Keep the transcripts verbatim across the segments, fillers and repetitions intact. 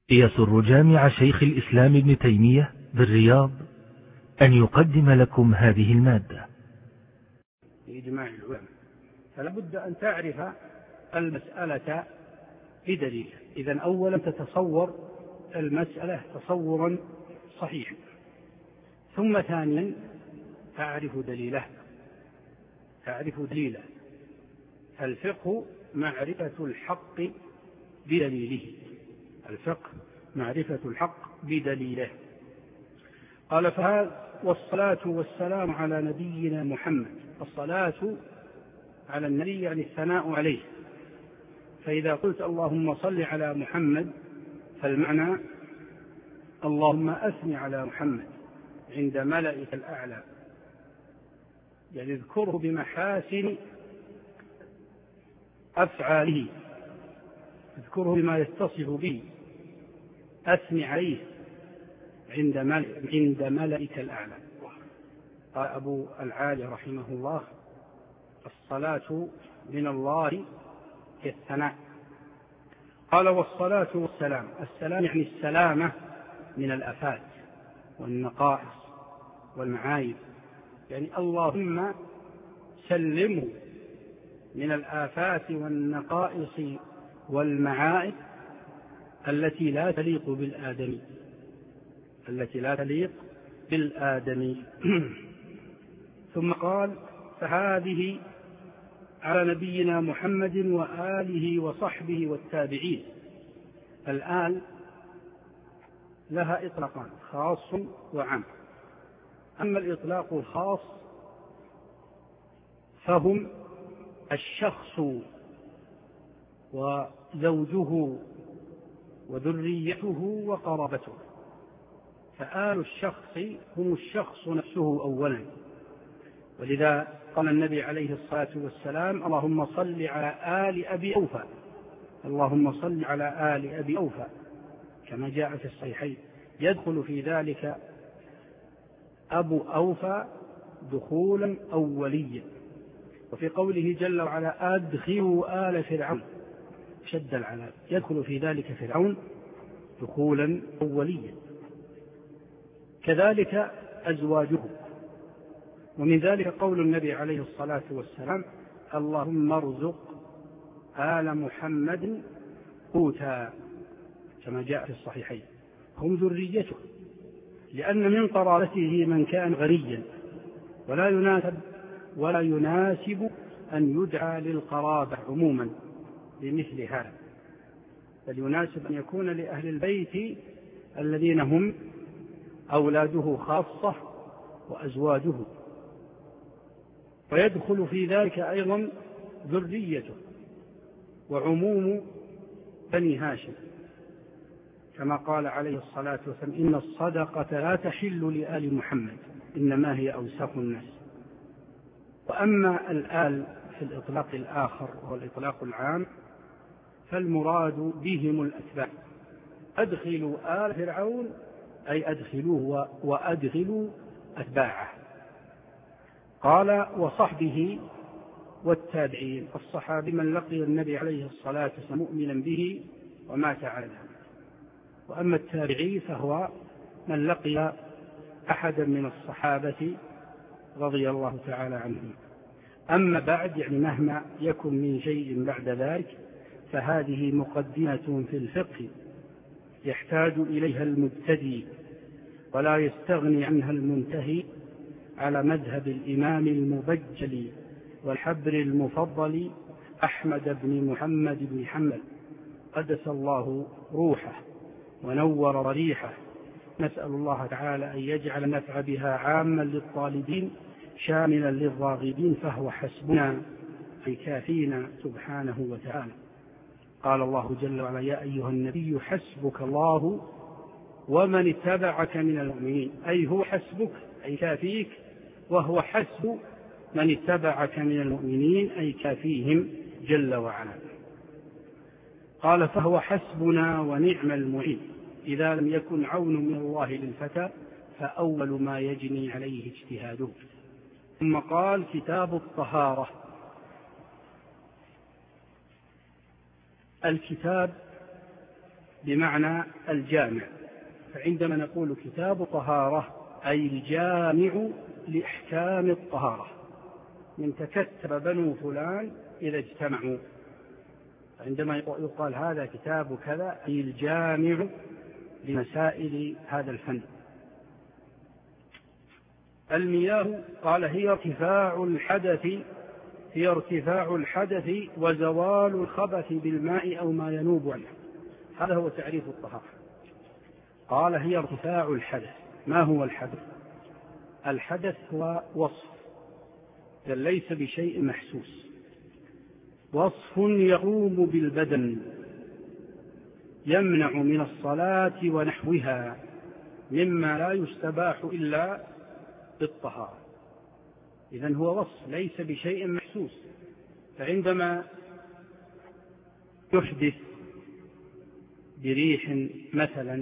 يسر جامع شيخ الإسلام ابن تيمية بالرياض أن يقدم لكم هذه المادة. إجماع العلماء، فلا بد أن تعرف المسألة بدليل. إذن أولا تتصور المسألة تصورا صحيحا، ثم ثانيا تعرف دليله تعرف دليله الفقه معرفة الحق بدليله الفقه معرفة الحق بدليله. قال فهذا والصلاة والسلام على نبينا محمد. الصلاة على النبي يعني الثناء عليه، فإذا قلت اللهم صل على محمد فالمعنى اللهم أثني على محمد عند ملئك الأعلى، يعني اذكره بمحاسن أفعاله، اذكره بما يتصف به، أثني عليه عند عند ملئك الأعلى. قال أبو العالي رحمه الله: الصلاة من الله كالثناء. قال والصلاة والسلام، السلام يعني السلامة من الآفات والنقائص والمعايب، يعني اللهم سلمه من الآفات والنقائص والمعائب التي لا تليق بالآدمي التي لا تليق بالآدمي ثم قال فهذه على نبينا محمد وآله وصحبه والتابعين. الآل لها إطلاقان، خاص وعام. أما الإطلاق الخاص فهم الشخص وزوجه وذريته وقرابته، فآل الشخص هم الشخص نفسه أولا، ولذا قال النبي عليه الصلاة والسلام: اللهم صل على آل أبي أوفى اللهم صل على آل أبي أوفى، كما جاء في الصحيحين. يدخل في ذلك أبو أوفى دخولا أوليا. وفي قوله جل وعلا: أدخلوا آل فرعون، شد العذاب، يدخل في ذلك فرعون دخولا أوليا، كذلك أزواجه. ومن ذلك قول النبي عليه الصلاة والسلام: اللهم ارزق آل محمد قوتا، كما جاء في الصحيحين، هم ذريته، لأن من قرابته من كان غنيا، ولا يناسب ولا يناسب أن يدعى للقرابة عموما بمثل هذا، بل يناسب أن يكون لأهل البيت الذين هم أولاده خاصة وأزواجه، ويدخل في ذلك أيضا ذريته وعموم بني هاشم، كما قال عليه الصلاة والسلام: إن الصدقة لا تحل لآل محمد إنما هي أوساخ الناس. وأما الآل في الإطلاق الآخر وهو الإطلاق العام فالمراد بهم الأتباع. أدخلوا آل فرعون أي أدخلوه وأدخلوا أتباعه. قال وصحبه والتابعين. الصحابي من لقي النبي عليه الصلاة والسلام مؤمنا به ومات على ذلك. وأما التابعي فهو من لقي أحدا من الصحابة رضي الله تعالى عنهم. أما بعد، يعني مهما يكن من شيء بعد ذلك، فهذه مقدمة في الفقه يحتاج إليها المبتدئ ولا يستغني عنها المنتهي، على مذهب الإمام المبجل والحبر المفضل أحمد بن محمد بن حنبل قدس الله روحه ونور ريحه. نسأل الله تعالى أن يجعل النفع بها عاما للطالبين شاملا للراغبين، فهو حسبنا أي كافينا سبحانه وتعالى. قال الله جل وعلا: يا أيها النبي حسبك الله ومن اتبعك من المؤمنين، أي هو حسبك أي كافيك، وهو حسب من اتبعك من المؤمنين أي كافيهم جل وعلا. قال فهو حسبنا ونعم المعين، إذا لم يكن عون من الله للفتى فأول ما يجني عليه اجتهاده. ثم قال كتاب الطهارة. الكتاب بمعنى الجامع. فعندما نقول كتاب طهارة أي الجامع لأحكام الطهارة، من تكتب بنو فلان إذا اجتمعوا. عندما يقال هذا كتاب كذا أي الجامع لمسائل هذا الفن. المياه قال هي ارتفاع الحدث هي ارتفاع الحدث وزوال الخبث بالماء أو ما ينوب عنه. هذا هو تعريف الطهارة. قال هي ارتفاع الحدث. ما هو الحدث؟ الحدث هو وصف ليس بشيء محسوس، وصف يقوم بالبدن يمنع من الصلاة ونحوها مما لا يستباح إلا بالطهارة. إذن هو وصف ليس بشيء محسوس. فعندما يحدث بريح مثلا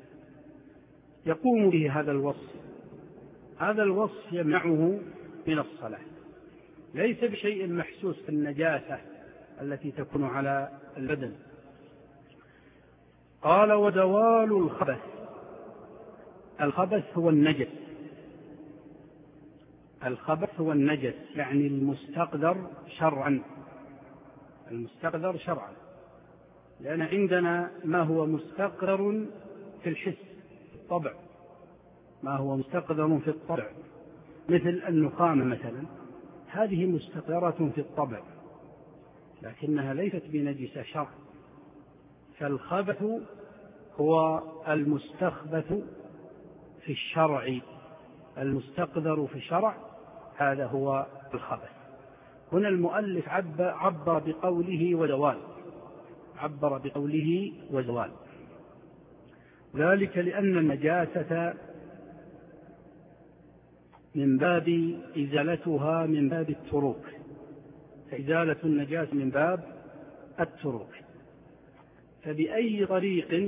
يقوم به هذا الوصف، هذا الوصف يمنعه من الصلاة، ليس بشيء محسوس في النجاسة التي تكون على البدن. قال ودوال الخبث. الخبث هو النجس، الخبث هو النجس يعني المستقدر شرعا، المستقدر شرعا، لأن عندنا ما هو مستقدر في الحس في الطبع، ما هو مستقدر في الطبع مثل النخامة مثلا، هذه مستقدرة في الطبع لكنها ليست بنجسة شرعا. فالخبث هو المستخبث في الشرع، المستقدر في الشرع، هذا هو الخبث. هنا المؤلف عبر بقوله ودوال، عبر بقوله وزوال، ذلك لأن النجاسة من باب إزالتها من باب التروك، فإزالة النجاسة من باب التروك. فبأي طريق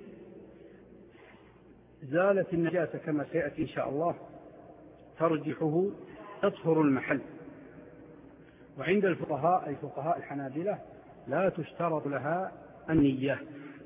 زالت النجاسة كما سيأتي إن شاء الله ترجحه تطهر المحل. وعند الفقهاء أي فقهاء الحنابلة لا تشترط لها النية،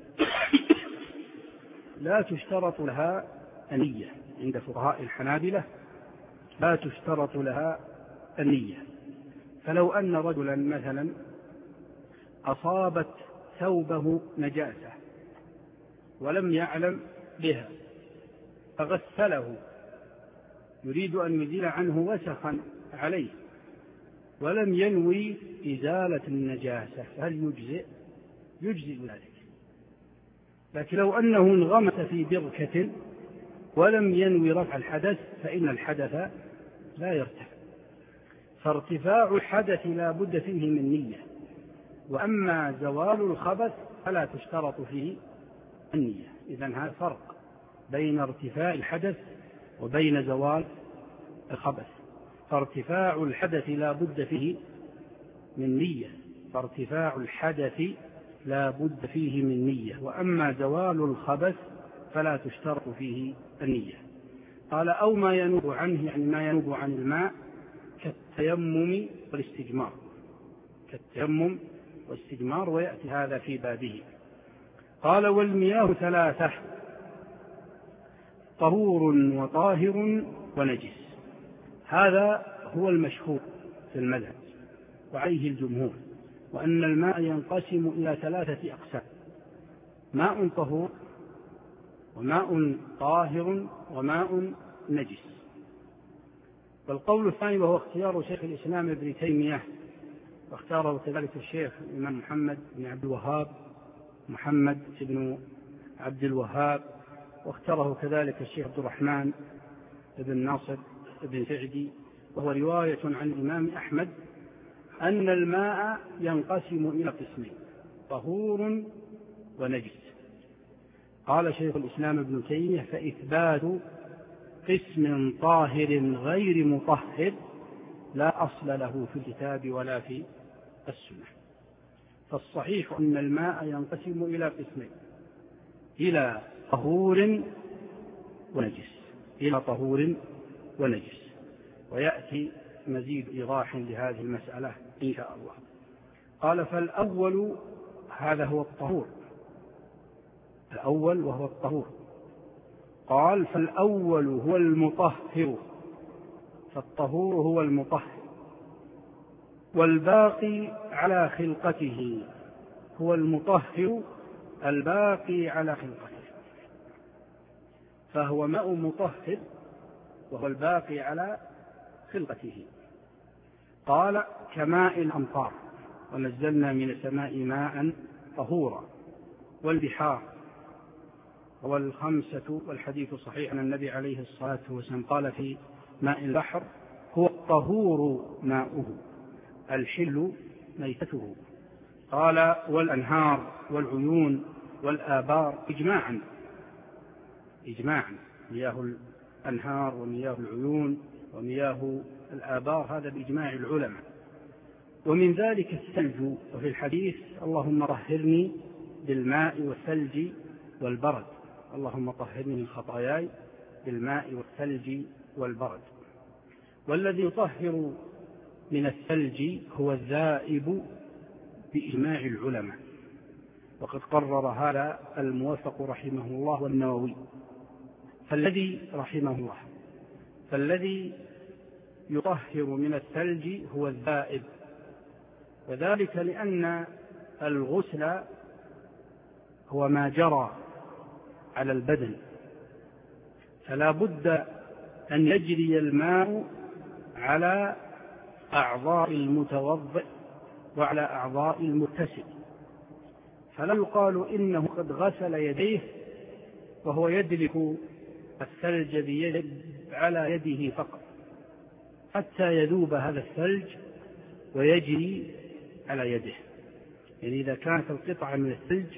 لا تشترط لها النية عند فقهاء الحنابلة لا تشترط لها النية. فلو أن رجلا مثلا أصابت ثوبه نجاسة ولم يعلم بها فغسله يريد أن يزيل عنه وسخا عليه ولم ينوي إزالة النجاسة فهل يجزئ؟ يجزئ ذلك. لكن لو أنه انغمس في بركة ولم ينوي رفع الحدث فإن الحدث لا يرتفع. فارتفاع الحدث لا بد فيه من نية، وأما زوال الخبث فلا تشترط فيه النية. إذن هذا فرق بين ارتفاع الحدث وبين زوال الخبث. فارتفاع الحدث لا بد فيه من نية، فارتفاع الحدث لا بد فيه من نية، وأما زوال الخبث فلا تشترط فيه النية. قال أو ما ينوب عنه، يعني ما ينوب عن الماء كالتيمم والاستجمار، كالتيمم والاستجمار، ويأتي هذا في بابه. قال والمياه ثلاثة: طهور وطاهر ونجس. هذا هو المشهور في المذهب وعليه الجمهور، وأن الماء ينقسم إلى ثلاثة أقسام: ماء طهور وماء طاهر وماء نجس. والقول الثاني وهو اختيار شيخ الإسلام ابن تيمية، واختاره كذلك الشيخ الإمام محمد بن عبد الوهاب محمد بن عبد الوهاب، واختاره كذلك الشيخ عبد الرحمن بن ناصر بن سعدي، وهو رواية عن الإمام أحمد أن الماء ينقسم إلى قسمين: طهور ونجس. قال شيخ الإسلام ابن تيمية: فإثبات قسم طاهر غير مطهر لا أصل له في الكتاب ولا في السنة. فالصحيح أن الماء ينقسم إلى قسمين: إلى طهور ونجس، إلى طهور ونجس. ويأتي مزيد إيضاح لهذه المسألة إن شاء الله. قال: فالأول هذا هو الطهور، الأول وهو الطهور. قال فالأول هو المطهر، فالطهور هو المطهر، والباقي على خلقته، هو المطهر الباقي على خلقته، فهو ماء مطهر وهو الباقي على خلقته. قال كماء الأمطار، ونزلنا من السماء ماء طهورا، والبحار، والخمسة، والحديث صحيح أن النبي عليه الصلاة والسلام قال في ماء البحر هو الطهور ماؤه الحل ميتته. قال والأنهار والعيون والآبار إجماعا، إجماعا مياه الأنهار ومياه العيون ومياه الآبار هذا بإجماع العلماء. ومن ذلك الثلج، وفي الحديث اللهم طهرني بالماء والثلج والبرد، اللهم طهرني من خطاياي بالماء والثلج والبرد. والذي يطهر من الثلج هو الذائب بإجماع العلماء، وقد قرر هذا الموفق رحمه الله والنووي. فالذي رحمه الله فالذي يطهر من الثلج هو الذائب، وذلك لأن الغسل هو ما جرى على البدن، فلا بد أن يجري الماء على أعضاء المتوضئ وعلى أعضاء المغتسل، فلا يقال إنه قد غسل يديه وهو يدلك الثلج بيد على يده فقط حتى يذوب هذا الثلج ويجري على يده. يعني إذا كانت القطعة من الثلج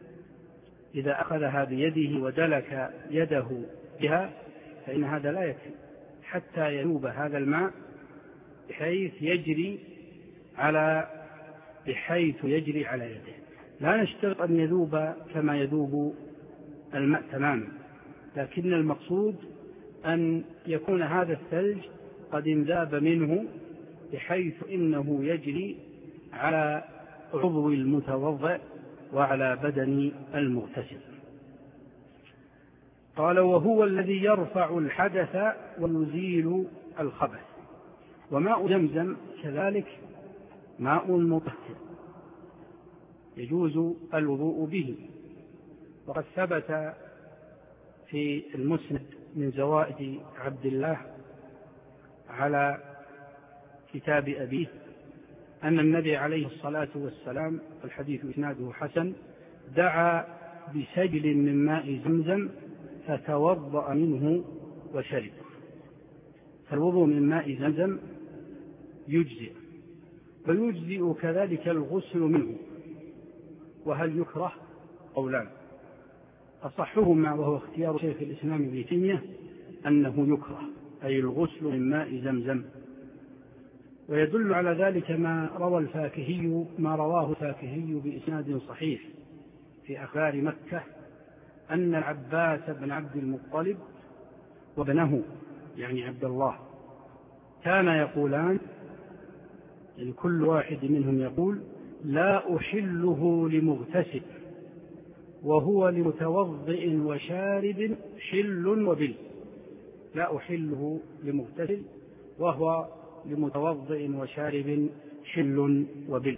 إذا أخذها بيده ودلك يده بها فإن هذا لا يكفي حتى يذوب هذا الماء بحيث يجري على بحيث يجري على يده. لا نشترط أن يذوب كما يذوب الماء تماما، لكن المقصود أن يكون هذا الثلج قد انذاب منه بحيث إنه يجري على عضو المتوضئ وعلى بدن المغتسل. قال وهو الذي يرفع الحدث ويزيل الخبث. وماء زمزم كذلك ماء مطهر يجوز الوضوء به، وقد ثبت في المسند من زوائد عبد الله على كتاب أبيه أن النبي عليه الصلاة والسلام، الحديث إسناده حسن، دعا بسجل من ماء زمزم فتوضأ منه وشرب. فالوضوء من ماء زمزم يجزئ، ويجزئ كذلك الغسل منه. وهل يكره؟ قولان، أصحهما وهو اختيار شيخ الإسلام ابن تيمية أنه يكره، أي الغسل من ماء زمزم. ويدل على ذلك ما روى الفاكهي ما رواه الفاكهي بإسناد صحيح في أخبار مكة أن العباس بن عبد المطلب وابنه يعني عبد الله كان يقولان، يعني كل واحد منهم يقول لا أحله لمغتسل وهو لمتوضئ وشارب حل وبل. لا أحله لمغتسل وهو لمتوضئ وشارب حل وبل،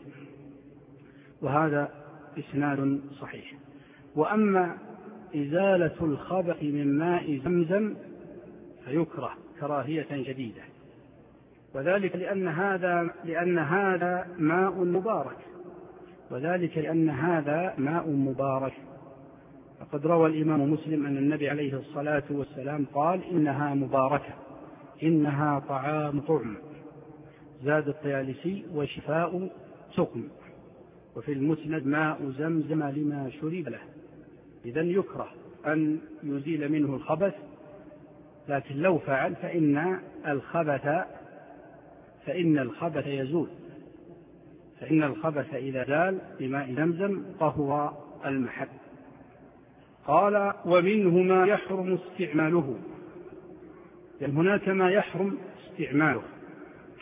وهذا إسناد صحيح. وأما إزالة الخبث من ماء زمزم فيكره كراهية شديدة، وذلك لأن هذا لأن هذا ماء مبارك وذلك لأن هذا ماء مبارك. فقد روى الإمام مسلم أن النبي عليه الصلاة والسلام قال إنها مباركة، إنها طعام طعم، زاد الطيالسي وشفاء سقم. وفي المسند ماء زمزم لما شرب له. إذن يكره أن يزيل منه الخبث، لكن لو فعل فإن الخبث فإن الخبث يزول، فإن الخبث إذا زال بماء زمزم طهر المحل. قال ومنه ما يحرم استعماله، يعني هناك ما يحرم استعماله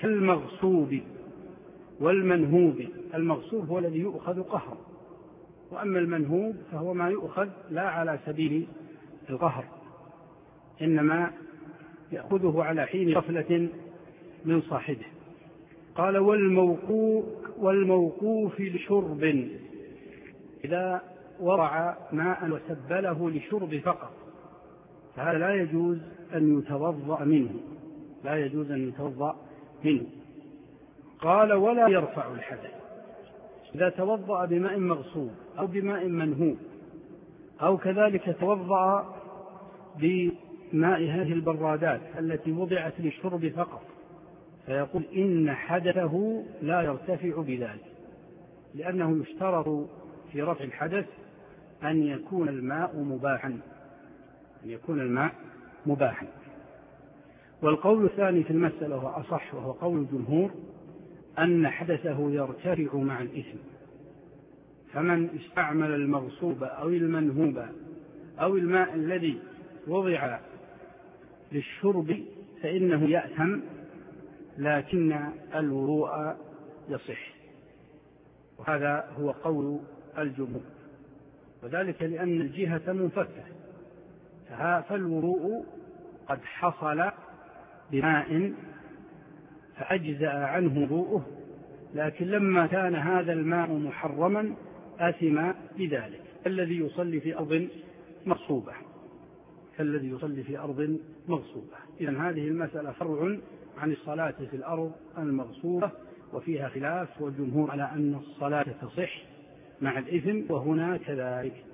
كالمغصوب والمنهوب. المغصوب هو الذي يؤخذ قهرا، وأما المنهوب فهو ما يؤخذ لا على سبيل القهر، إنما يأخذه على حين غفلة من صاحبه. قال والموقوف, والموقوف لشرب، إذا وضع ماء وسبله لشرب فقط فهذا لا يجوز أن يتوضأ منه، لا يجوز أن يتوضأ منه. قال ولا يرفع الحدث، إذا توضأ بماء مغصوب أو بماء منهوب أو كذلك توضأ بماء هذه البرادات التي وضعت للشرب فقط فيقول إن حدثه لا يرتفع بذلك، لأنه يشترط في رفع الحدث أن يكون الماء مباحا، أن يكون الماء مباحا. والقول الثاني في المسألة هو أصح، وهو قول الجمهور أن حدثه يرتفع مع الإثم، فمن استعمل المغصوب أو المنهوب أو الماء الذي وضع للشرب فإنه يأثم، لكن الوضوء يصح، وهذا هو قول الجمهور، وذلك لأن الجهة منفكة، فالوضوء قد حصل بماء فأجزأ عنه وضوءه، لكن لما كان هذا الماء محرما آثم بذلك، الذي يصلي في أرض مغصوبة كالذي يصلي في أرض مغصوبة. إذن هذه المسألة فرع عن الصلاة في الأرض المغصوبة، وفيها خلاف، والجمهور على أن الصلاة تصح مع الإثم، وهنا كذلك.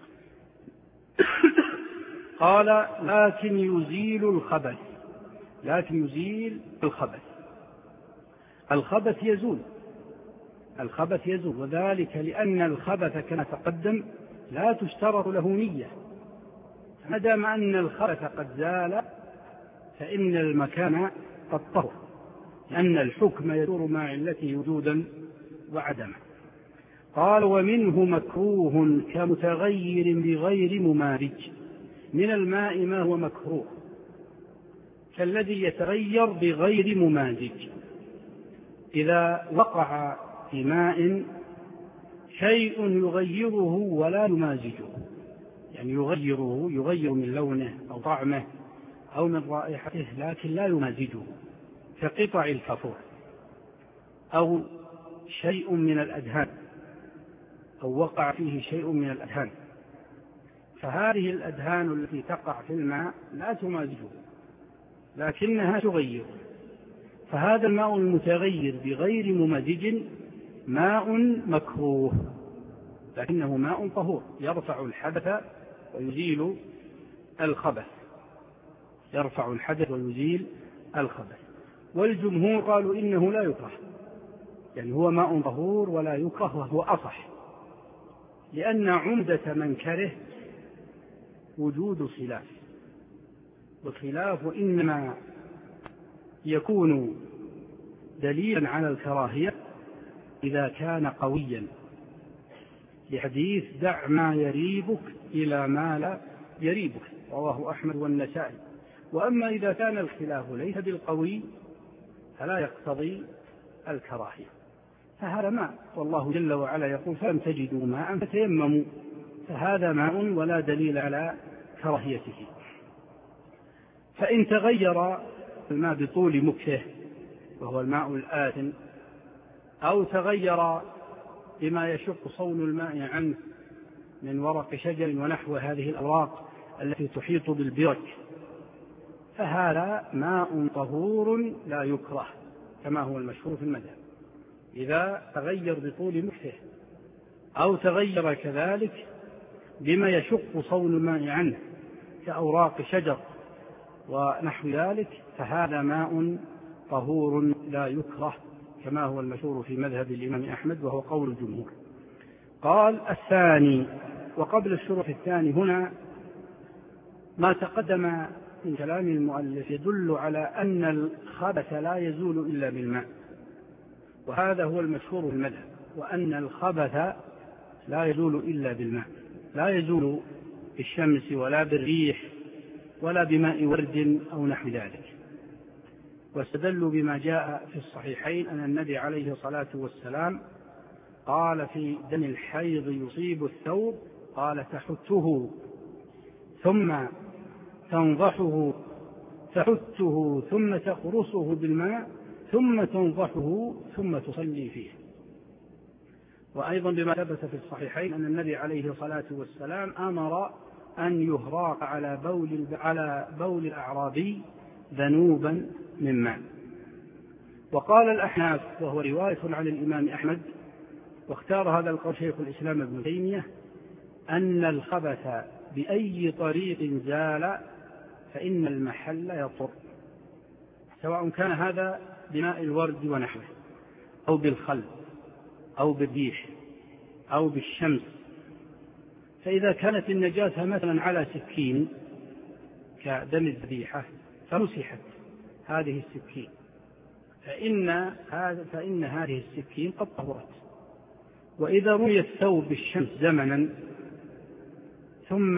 قال لكن يزيل الخبث، لكن يزيل الخبث الخبث يزول الخبث يزول وذلك لأن الخبث كما تقدم لا تشترط له نية، ما دام أن الخبث قد زال فإن المكان قد طهر، لأن الحكم يدور مع علته وجودا وعدما. قال ومنه مكروه كمتغير بغير ممارج، من الماء ما هو مكروه كالذي يتغير بغير ممازج، إذا وقع في ماء شيء يغيره ولا يمازجه، يعني يغيره يغير من لونه أو طعمه أو من رائحته لكن لا يمازجه، كقطع الكافور أو شيء من الأدهان، أو وقع فيه شيء من الأدهان، فهذه الأدهان التي تقع في الماء لا تمازجه لكنها تغير، فهذا الماء المتغير بغير ممازج ماء مكروه، لكنه ماء طهور يرفع الحدث ويزيل الخبث يرفع الحدث ويزيل الخبث. والجمهور قالوا إنه لا يكره، يعني هو ماء طهور ولا يكره، وهو أصح، لأن عمدة من كره وجود خلاف، والخلاف إنما يكون دليلا على الكراهية إذا كان قويا، لحديث دع ما يريبك إلى ما لا يريبك، رواه أحمد والنسائي. وأما إذا كان الخلاف ليس بالقوي فلا يقتضي الكراهية، فهذا ماء، والله جل وعلا يقول فلم تجدوا ماء فتيمموا، فهذا ماء ولا دليل على كراهيته. فإن تغير الماء بطول مكثه وهو الماء الآثم، أو تغير بما يشق صون الماء عنه من ورق شجر ونحو هذه الأوراق التي تحيط بالبرك، فهذا ماء طهور لا يكره كما هو المشهور في المذهب، إذا تغير بطول مكثه أو تغير كذلك بما يشق صون الماء عنه كأوراق شجر ونحو ذلك، فهذا ماء طهور لا يكره كما هو المشهور في مذهب الإمام أحمد، وهو قول الجمهور. قال الثاني، وقبل الشروط الثاني هنا ما تقدم من كلام المؤلف يدل على أن الخبث لا يزول إلا بالماء، وهذا هو المشهور في المذهب، وأن الخبث لا يزول إلا بالماء، لا يزول بالشمس ولا بالريح ولا بماء ورد أو نحو ذلك. واستدلوا بما جاء في الصحيحين أن النبي عليه الصلاة والسلام قال في دم الحيض يصيب الثوب، قال تحته ثم تنضحه تحته ثم تقرصه بالماء ثم تنضحه ثم تصلي فيه. وأيضا بما ثبت في الصحيحين أن النبي عليه الصلاة والسلام أمر أن يهراق على بول على بول الأعرابي ذنوبا من ماء. وقال الأحناف وهو رواية عن الإمام أحمد، واختار هذا القول شيخ الإسلام ابن تيمية، أن الخبث بأي طريق زال فإن المحل يطهر، سواء كان هذا بماء الورد ونحوه أو بالخل أو بالريح أو بالشمس. فإذا كانت النجاسة مثلا على سكين كدم الذبيحة فمسحت هذه السكين فإن, هذا فإن هذه السكين قد طهرت. وإذا رمي الثوب بالشمس زمنا ثم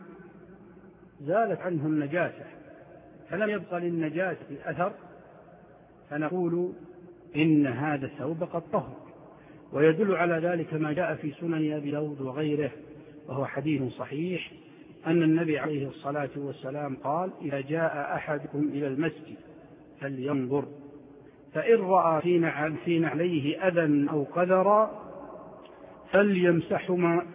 زالت عنه النجاسة فلم يبقى للنجاسة أثر فنقول إن هذا الثوب قد طهر. ويدل على ذلك ما جاء في سنن أبي داود وغيره وهو حديث صحيح أن النبي عليه الصلاة والسلام قال: إذا جاء أحدكم إلى المسجد فلينظر فإن رأى في نعليه أذى أو قذرا فليمسحهما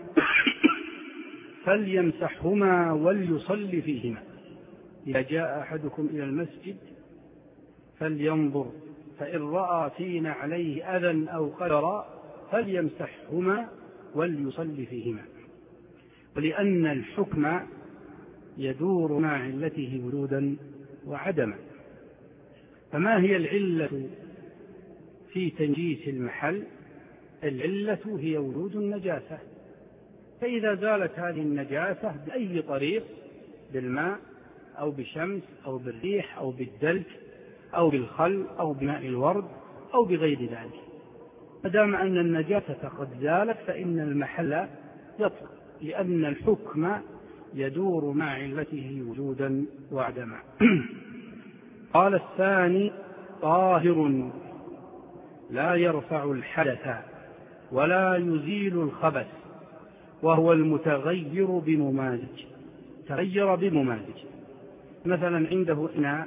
فليمسحهما وليصلي فيهما. إذا جاء أحدكم إلى المسجد فلينظر فإن رأى في نعليه أذى أو قذرا فليمسحهما وليصلي فيهما. ولأن الحكم يدور مع علته وجودا وعدما. فما هي العلة في تنجيس المحل؟ العلة هي وجود النجاسة، فإذا زالت هذه النجاسة بأي طريق، بالماء أو بشمس أو بالريح أو بالدلك أو بالخل أو بماء الورد أو بغير ذلك، مادام أن النجاسة قد زالت فإن المحل يطهر، لأن الحكم يدور مع علته وجودا وعدما. قال الثاني: طاهر لا يرفع الحدث ولا يزيل الخبث، وهو المتغير بممازج. تغير بممازج، مثلا عنده إناء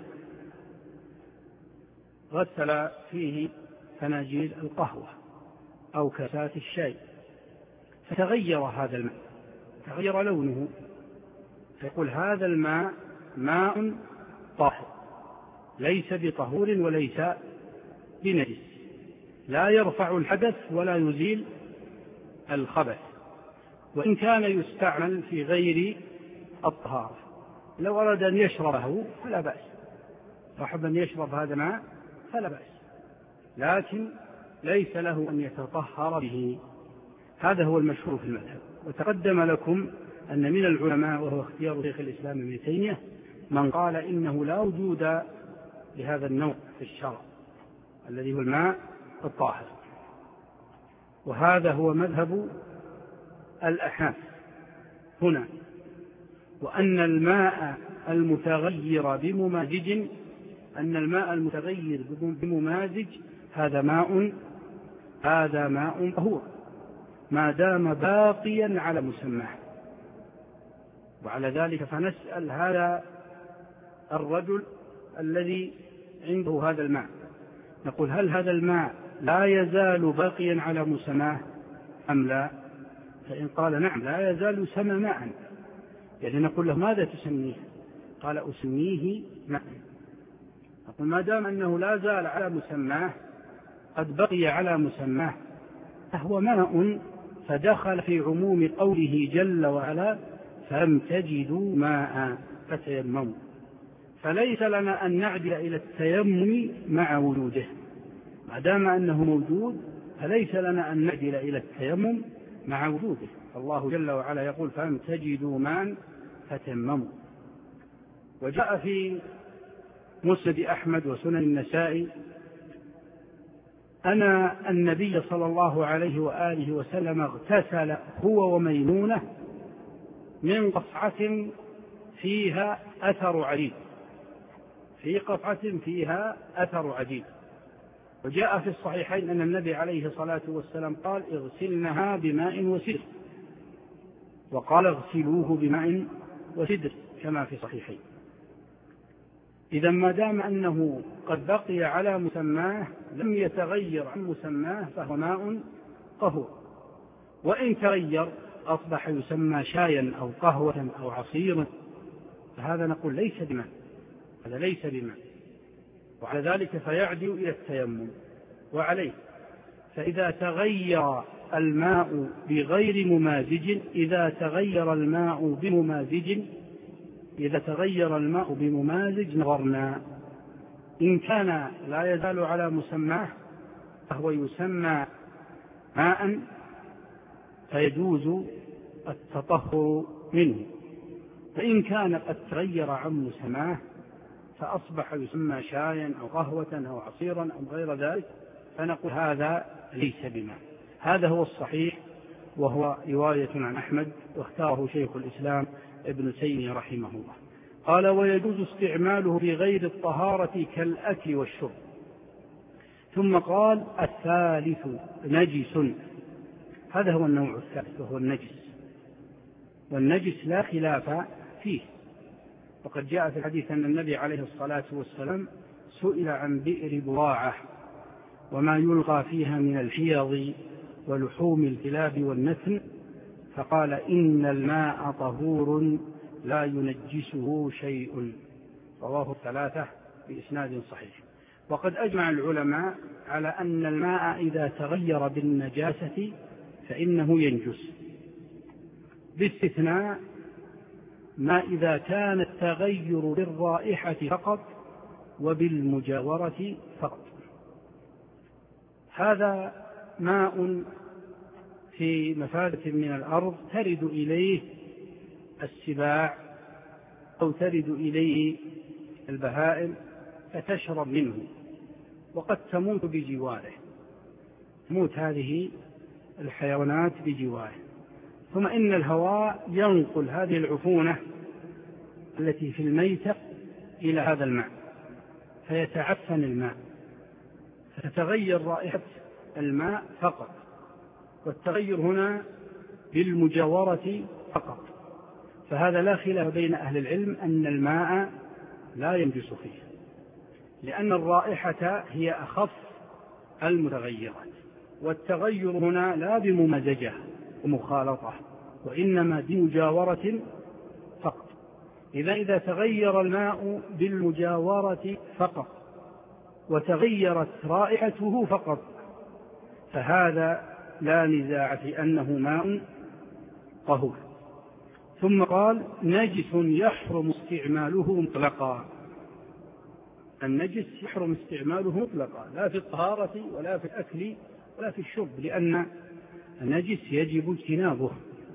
غسل فيه فناجيل القهوة أو كاسات الشاي فتغير هذا الماء، تغير لونه، فيقول هذا الماء ماء طاهر ليس بطهور وليس بنجس، لا يرفع الحدث ولا يزيل الخبث، وإن كان يستعمل في غير الطهارة. لو أراد أن يشربه فلا بأس، رحب أن يشرب هذا الماء فلا بأس، لكن ليس له أن يتطهر به. هذا هو المشهور في المذهب. وتقدم لكم أن من العلماء، وهو اختيار شيخ الإسلام ابن تيمية، من قال إنه لا وجود لهذا النوع في الشرع الذي هو الماء الطاهر، وهذا هو مذهب الأحناف هنا. وأن الماء المتغير بممازج أن الماء المتغير بممازج هذا ماء هذا ماء طهور ما دام باقيا على مسماه. وعلى ذلك فنسأل هذا الرجل الذي عنده هذا الماء، نقول: هل هذا الماء لا يزال باقيا على مسماه أم لا؟ فإن قال نعم لا يزال يسمى ماء، يعني نقول له: ماذا تسميه؟ قال: أسميه ماء. نقول: ما دام أنه لا زال على مسماه، قد بقي على مسماه، فهو ماء، فدخل في عموم قوله جل وعلا: فلم تجدوا ماء فتيمموا. فليس لنا أن نعدل إلى التيمم مع وجوده، ما دام أنه موجود فليس لنا أن نعدل إلى التيمم مع وجوده. الله جل وعلا يقول: فلم تجدوا ماء فتيمموا. وجاء في مسند أحمد وسنن النسائي أن النبي صلى الله عليه وآله وسلم اغتسل هو وميمونة من قصعة فيها أثر عجيب، في قصعة فيها أثر عجيب. وجاء في الصحيحين أن النبي عليه الصلاة والسلام قال اغسلنها بماء وسدر، وقال اغسلوه بماء وسدر كما في صحيحين. إذا ما دام أنه قد بقي على مسماه لم يتغير عن مسماه فهو ماء طهور، وإن تغير أصبح يسمى شايا أو قهوة أو عصيرا فهذا نقول ليس بماء، هذا ليس بماء، وعلى ذلك فيعدل إلى التيمم. وعليه فإذا تغير الماء بغير ممازج إذا تغير الماء بممازج إذا تغير الماء بممازج نظرنا، إن كان لا يزال على مسماه فهو يسمى ماء فيجوز التطهر منه، فإن كان قد تغير عن مسماه فأصبح يسمى شايا أو قهوة أو عصيرا أو غير ذلك فنقول هذا ليس بماء. هذا هو الصحيح، وهو رواية عن أحمد واختاره شيخ الإسلام ابن تيمية رحمه الله. قال ويجوز استعماله في غير الطهارة كالأكل والشرب. ثم قال الثالث نجس، هذا هو النوع الثالث وهو النجس، والنجس لا خلاف فيه، وقد جاء في الحديث أن النبي عليه الصلاة والسلام سئل عن بئر بضاعة وما يلقى فيها من الحيض ولحوم الكلاب والنتن فقال إن الماء طهور لا ينجسه شيء، رواه الثلاثة بإسناد صحيح. وقد أجمع العلماء على أن الماء إذا تغير بالنجاسة فإنه ينجس، باستثناء ما إذا كان التغير بالرائحة فقط وبالمجاورة فقط. هذا ماء في مفادة من الأرض ترد إليه السباع أو ترد إليه البهائم فتشرب منه وقد تموت بجواره، تموت هذه الحيوانات بجواره، ثم إن الهواء ينقل هذه العفونة التي في الميتة إلى هذا الماء فيتعفن الماء فتتغير رائحة الماء فقط، والتغير هنا بالمجاورة فقط، فهذا لا خلاف بين أهل العلم أن الماء لا ينجس فيه، لأن الرائحة هي أخف المتغيرات، والتغير هنا لا بممازجة ومخالطة وإنما بمجاورة فقط. إذا إذا تغير الماء بالمجاورة فقط وتغيرت رائحته فقط فهذا لا نزاع في أنه ماء طهور. ثم قال نجس يحرم استعماله مطلقا، النجس يحرم استعماله مطلقا لا في الطهارة ولا في الأكل ولا في الشرب، لأن النجس يجب اجتنابه.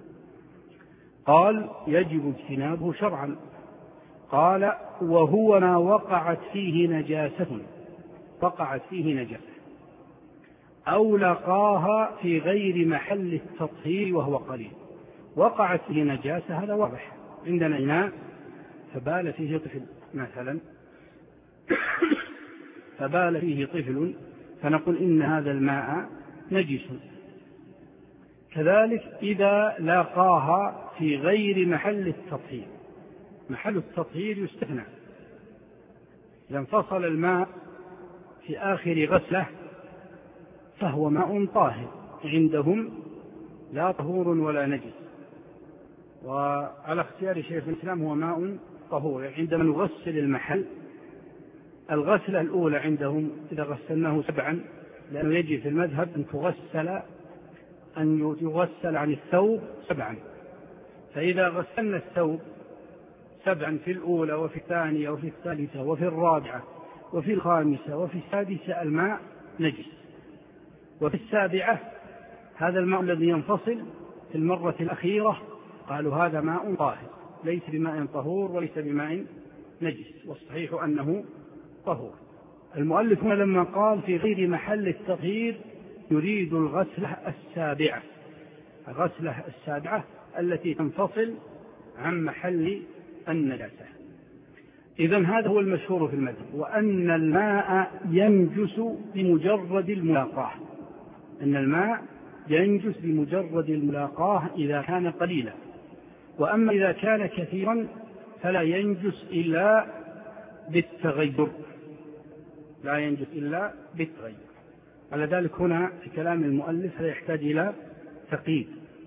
قال يجب اجتنابه شرعا. قال وهو ما وقعت فيه نجاسة، وقعت فيه نجاسة أو لقاها في غير محل التطهير وهو قليل. وقعت فيه نجاسة هذا واضح، عندنا إناء فبال فيه طفل مثلا فبال فيه طفل فنقول إن هذا الماء نجس. كذلك إذا لاقاها في غير محل التطهير، محل التطهير يستثنى، إذا انفصل الماء في آخر غسلة فهو ماء طاهر عندهم لا طهور ولا نجس، وعلى اختيار شيخ الإسلام هو ماء طهور. عندما نغسل المحل الغسلة الأولى عندهم إذا غسلناه سبعا، لأنه يجي في المذهب أن تغسل أن يغسل عن الثوب سبعا، فإذا غسلنا الثوب سبعا في الأولى وفي الثانية وفي الثالثة وفي الرابعة وفي الخامسة وفي السادسة الماء نجس، وفي السابعة هذا الماء الذي ينفصل في المرة الأخيرة قالوا هذا ماء طاهر ليس بماء طهور وليس بماء نجس، والصحيح أنه طهور. المؤلف هنا لما قال في غير محل التطهير يريد الغسلة السابعة، الغسلة السابعة التي تنفصل عن محل النجاسة. إذن هذا هو المشهور في المذهب، وأن الماء ينجس بمجرد الملاقاة، أن الماء ينجس بمجرد الملاقاة إذا كان قليلا، وأما إذا كان كثيرا فلا ينجس إلا بالتغير، لا ينجس إلا بالتغير. على ذلك هنا في كلام المؤلف لا يحتاج إلى تقييد،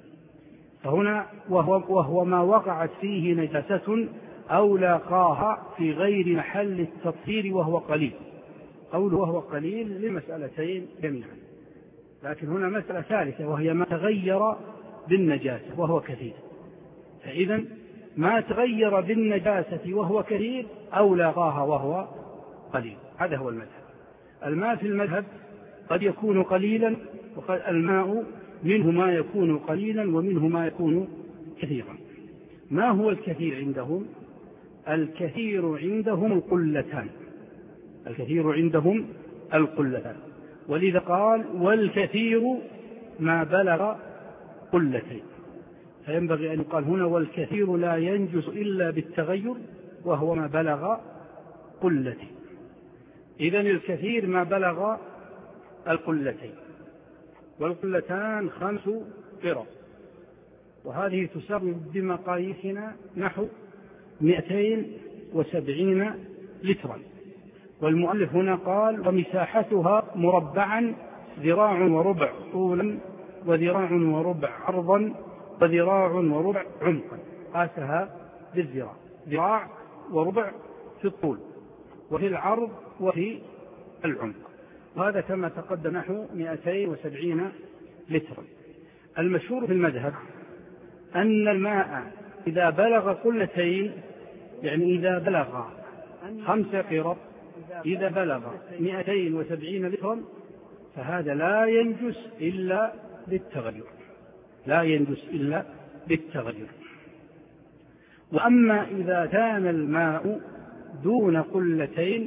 فهنا وهو, وهو ما وقعت فيه نجاسة أو لاقاها في غير محل التطهير وهو قليل. قوله وهو قليل لمسألتين جميعا، لكن هنا مسألة ثالثة وهي ما تغير بالنجاسة وهو كثير. فإذا ما تغير بالنجاسة وهو كثير أو لاقاها وهو قليل، هذا هو المذهب. الماء في المذهب قد يكون قليلا، وقد الماء منه ما يكون قليلا ومنه ما يكون كثيرا. ما هو الكثير عندهم؟ الكثير عندهم القلتان، الكثير عندهم القلتان، ولذا قال والكثير ما بلغ قلتين، فينبغي أن يقال هنا والكثير لا ينجس إلا بالتغير وهو ما بلغ قلتين. إذن الكثير ما بلغ القلتين، والقلتان خمس قرب، وهذه تساوي بمقاييسنا نحو مئتين وسبعين لترا. والمؤلف هنا قال ومساحتها مربعا ذراع وربع طولا وذراع وربع عرضا وذراع وربع عمقا، قاسها بالذراع، ذراع وربع في الطول وفي العرض وفي العمق، وهذا كما تقدم نحو مئتين وسبعين لترا. المشهور في المذهب أن الماء إذا بلغ قلتين، يعني إذا بلغ خمس قرب، إذا بلغ مئتين وسبعين لترا فهذا لا ينجس إلا بالتغير، لا ينجس إلا بالتغير. وأما إذا كان الماء دون قلتين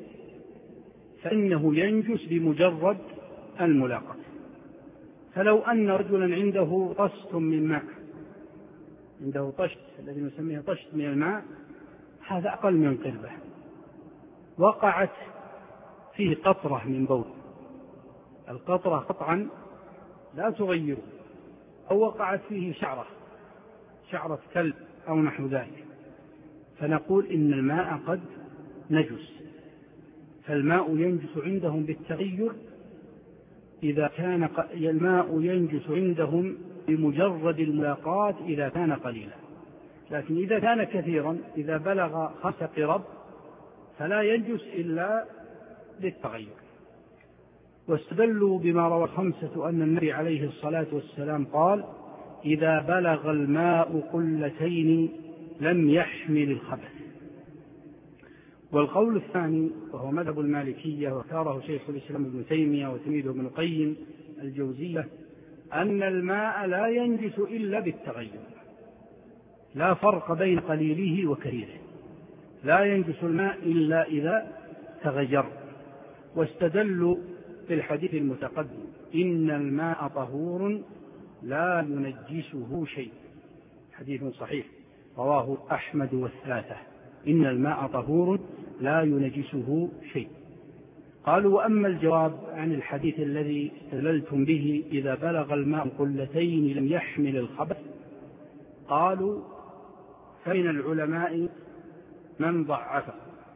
فإنه ينجس بمجرد الملاقاة. فلو أن رجلا عنده طشت من ماء، عنده طشت الذي نسميه طشت من الماء، هذا أقل من قربة، وقعت فيه قطرة من بول، القطرة قطعا لا تغيره، أو وقعت فيه شعرة شعرة كلب أو نحو ذلك، فنقول إن الماء قد نجس. فالماء ينجس عندهم بالتغير إذا كان الماء ينجس عندهم بمجرد الملاقاة إذا كان قليلا، لكن إذا كان كثيرا إذا بلغ خمس قرب فلا ينجس إلا بالتغير. واستدلوا بما روى الخمسة أن النبي عليه الصلاة والسلام قال إذا بلغ الماء قلتين لم يحمل الخبث. والقول الثاني وهو مذهب المالكية واختاره شيخ الإسلام ابن تيمية وتلميذه ابن القيم الجوزية أن الماء لا ينجس إلا بالتغير، لا فرق بين قليله وكثيره، لا ينجس الماء إلا إذا تغير. واستدلوا بالحديث المتقدم إن الماء طهور لا ينجسه شيء، حديث صحيح رواه أحمد والثلاثة، إن الماء طهور لا ينجسه شيء. قالوا وأما الجواب عن الحديث الذي استدللتم به إذا بلغ الماء قلتين لم يحمل الخبث، قالوا فمن العلماء من ضعفه.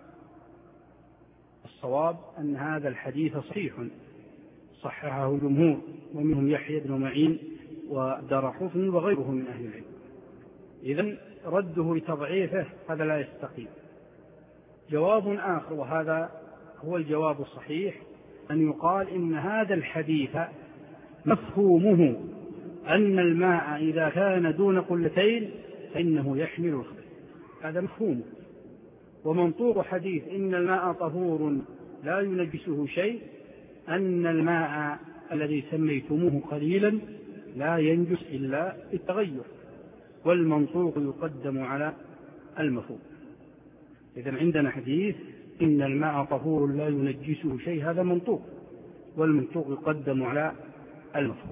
الصواب أن هذا الحديث صحيح صححه الجمهور، ومنهم يحيى بن معين ودارقطني وغيرهم من أهل العلم. إذن رده لتضعيفه هذا لا يستقيم. جواب آخر وهذا هو الجواب الصحيح أن يقال إن هذا الحديث مفهومه أن الماء إذا كان دون قلتين فإنه يحمل الخبث، هذا مفهومه. ومنطوق حديث إن الماء طهور لا ينجسه شيء أن الماء الذي سميتموه قليلا لا ينجس إلا بالتغير، والمنطوق يقدم على المفهوم. إذن عندنا حديث إن الماء طهور لا ينجسه شيء، هذا منطوق، والمنطوق يقدم على المفهوم.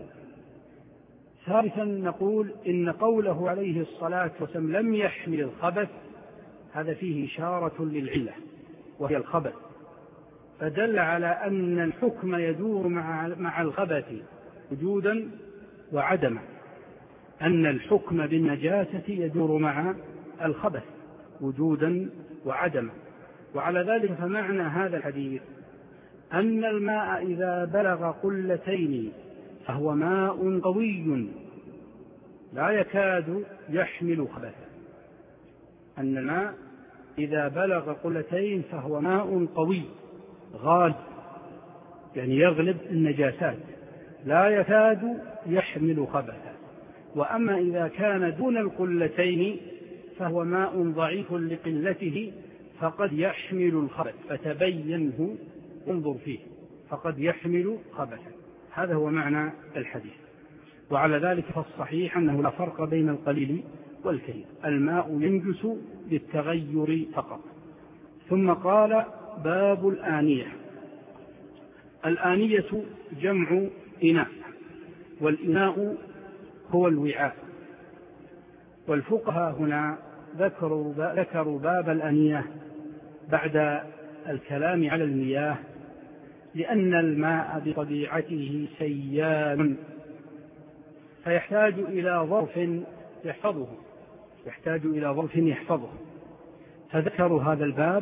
ثالثا نقول إن قوله عليه الصلاة والسلام لم يحمل الخبث هذا فيه إشارة للعلة وهي الخبث، فدل على أن الحكم يدور مع مع الخبث وجودا وعدما، أن الحكم بالنجاسة يدور مع الخبث وجودا وعدما. وعلى ذلك فمعنى هذا الحديث أن الماء إذا بلغ قلتين فهو ماء قوي لا يكاد يحمل خبثا. أن الماء إذا بلغ قلتين فهو ماء قوي غالب، يعني يغلب النجاسات، لا يكاد يحمل خبثا. وأما إذا كان دون القلتين فهو ماء ضعيف لقلته فقد يحمل الخبث، فتبينه انظر فيه، فقد يحمل خبثا. هذا هو معنى الحديث. وعلى ذلك فالصحيح أنه لا فرق بين القليل والكثير، الماء ينجس بالتغير فقط. ثم قال باب الآنية. الآنية جمع إناء، والإناء هو الوعاء. والفقهاء هنا ذكروا ذكروا باب الآنية بعد الكلام على المياه، لأن الماء بطبيعته سيال فيحتاج إلى ظرف يحفظه يحتاج إلى ظرف يحفظه فذكروا هذا الباب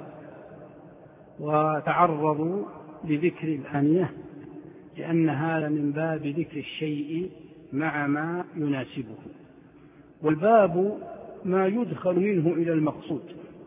وتعرضوا لذكر الآنية، لأن هذا من باب ذكر الشيء مع ما يناسبه. والباب ما يدخل منه إلى المقصود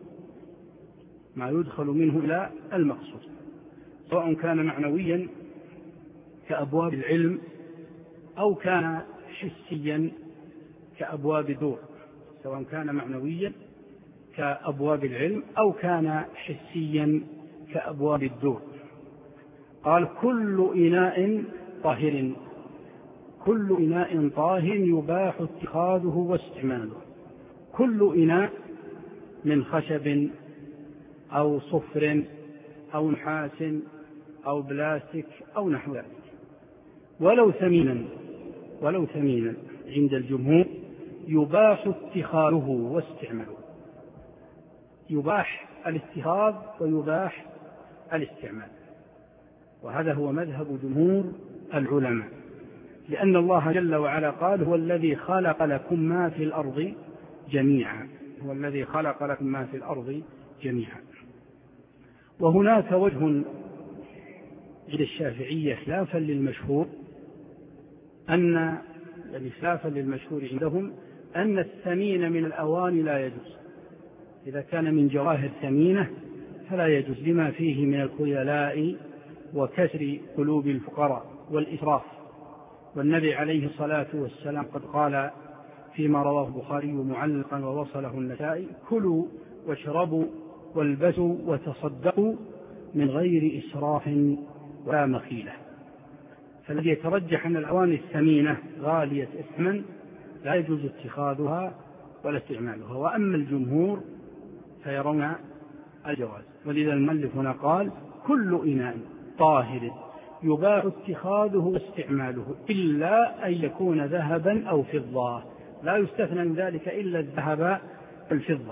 ما يدخل منه إلى المقصود سواء كان معنويا كأبواب العلم أو كان حسيا كأبواب الدور، سواء كان معنويا كأبواب العلم أو كان حسيا كأبواب الدور. قال كل إناء طاهر كل إناء طاهر يباح اتخاذه واستعماله. كل إناء من خشب أو صفر أو نحاس أو بلاستيك أو نحو ذلك، ولو ثمينا ولو ثمينا عند الجمهور يباح اتخاذه واستعماله. يباح الاتخاذ ويباح الاستعمال، وهذا هو مذهب جمهور العلماء، لأن الله جل وعلا قال هو الذي خلق لكم ما في الأرض جميعا هو الذي خلق لكم ما في الأرض جميعا. وهناك وجه عند الشافعية خلافا للمشهور أن يعني خلافا للمشهور عندهم أن الثمين من الأواني لا يجوز، إذا كان من جواهر ثمينة فلا يجوز لما فيه من الخيلاء وكسر قلوب الفقراء والإسراف. والنبي عليه الصلاة والسلام قد قال فيما رواه البخاري معلقا ووصله النسائي: كلوا واشربوا والبسوا وتصدقوا من غير إسراف ولا مخيلة. فالذي يترجح أن الأواني الثمينة غالية إثما لا يجوز اتخاذها ولا استعمالها. وأما الجمهور فيرون الجواز، ولذا المؤلف هنا قال كل إناء طاهر يباح اتخاذه واستعماله إلا أن يكون ذهبا أو فضة، لا يستثنى من ذلك إلا الذهب والفضة،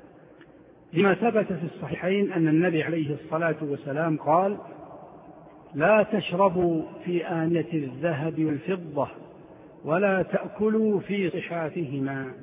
لما ثبت في الصحيحين أن النبي عليه الصلاة والسلام قال: لا تشربوا في آنية الذهب والفضة ولا تأكلوا في صحافهما